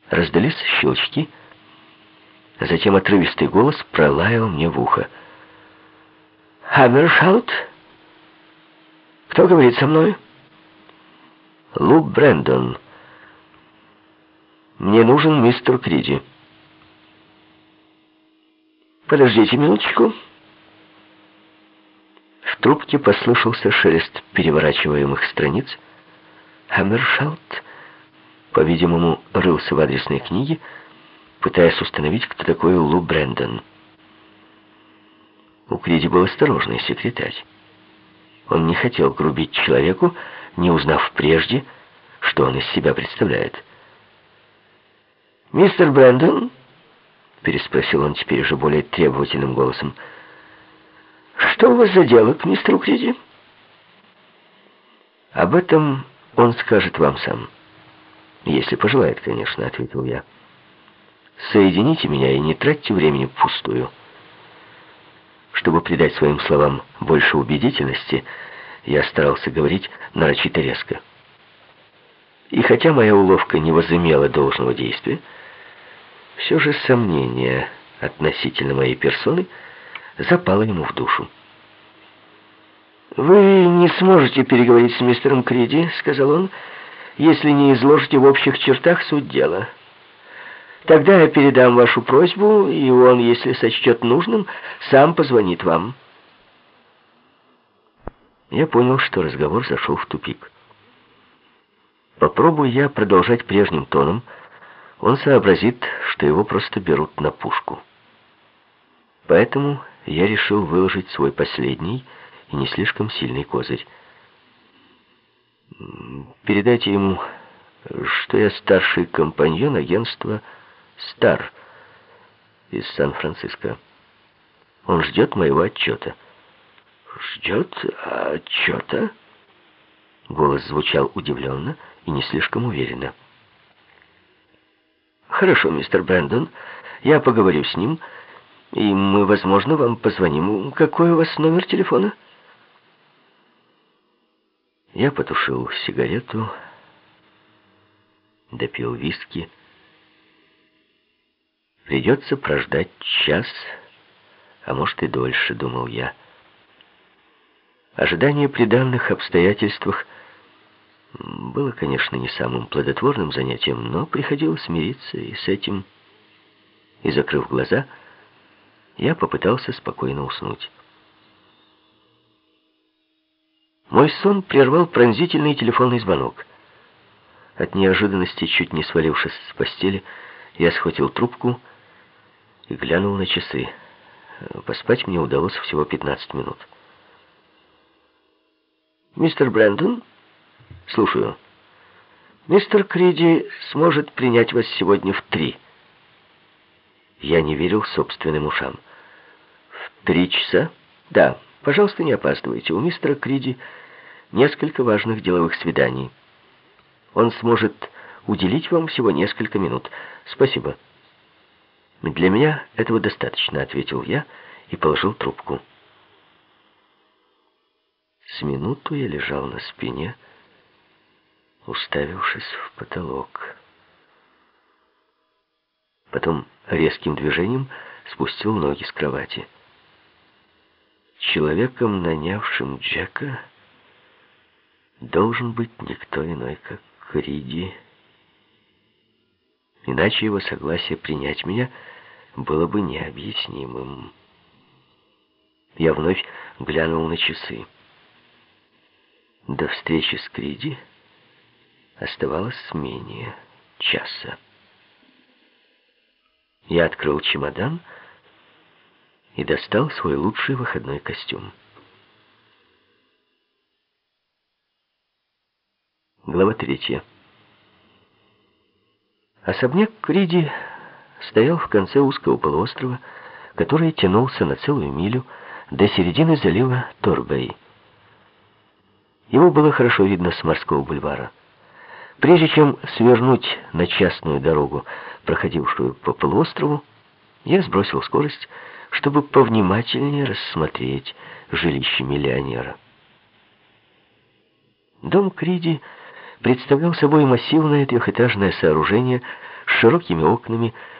Раздались щелчки, а затем отрывистый голос пролаял мне в ухо. «Хаммершаут? Кто говорит со мной?» «Лу Брэндон. Мне нужен мистер Криди». «Подождите минуточку». В трубке послышался шелест переворачиваемых страниц. Хаммершаут, по-видимому, рылся в адресной книге, пытаясь установить, кто такой Лу Брэндон. У Криди был осторожный секретарь. Он не хотел грубить человеку, не узнав прежде, что он из себя представляет. «Мистер Брэндон?» — переспросил он теперь уже более требовательным голосом. «Что у вас за дело к мистеру Криди?» «Об этом он скажет вам сам. Если пожелает, конечно», — ответил я. «Соедините меня и не тратьте времени впустую». Чтобы придать своим словам больше убедительности, я старался говорить нарочито резко. И хотя моя уловка не возымела должного действия, все же сомнение относительно моей персоны запало ему в душу. «Вы не сможете переговорить с мистером Криди, — сказал он, — если не изложите в общих чертах суть дела. Тогда я передам вашу просьбу, и он, если сочтет нужным, сам позвонит вам». Я понял, что разговор зашел в тупик. Попробуй я продолжать прежним тоном, он сообразит, что его просто берут на пушку. Поэтому я решил выложить свой последний и не слишком сильный козырь. «Передайте ему, что я старший компаньон агентства «Стар» из Сан-Франциско. Он ждет моего отчета». «Ждет отчета?» Голос звучал удивленно и не слишком уверенно. «Хорошо, мистер Брэндон, я поговорю с ним, и мы, возможно, вам позвоним. Какой у вас номер телефона?» Я потушил сигарету, допил виски. Придется прождать час, а может и дольше, думал я. Ожидание при данных обстоятельствах было, конечно, не самым плодотворным занятием, но приходилось смириться и с этим. И, закрыв глаза, я попытался спокойно уснуть. Мой сон прервал пронзительный телефонный звонок. От неожиданности, чуть не свалившись с постели, я схватил трубку и глянул на часы. Поспать мне удалось всего 15 минут. «Мистер Брэндон?» «Слушаю». «Мистер Криди сможет принять вас сегодня в 3. Я не верил собственным ушам. «В 3 часа?» «Да. Пожалуйста, не опаздывайте. У мистера Криди несколько важных деловых свиданий. Он сможет уделить вам всего несколько минут. Спасибо». «Для меня этого достаточно», — ответил я и положил трубку. С минуту я лежал на спине, уставившись в потолок. Потом резким движением спустил ноги с кровати. Человеком, нанявшим Джека, должен быть никто иной, как Криди. Иначе его согласие принять меня было бы необъяснимым. Я вновь глянул на часы. До встречи с Криди оставалось менее часа. Я открыл чемодан и достал свой лучший выходной костюм. Глава 3. Особняк Криди стоял в конце узкого полуострова, который тянулся на целую милю до середины залива Торбей. Его было хорошо видно с морского бульвара. Прежде чем свернуть на частную дорогу, проходившую по полуострову, я сбросил скорость, чтобы повнимательнее рассмотреть жилище миллионера. Дом Криди представлял собой массивное трехэтажное сооружение с широкими окнами,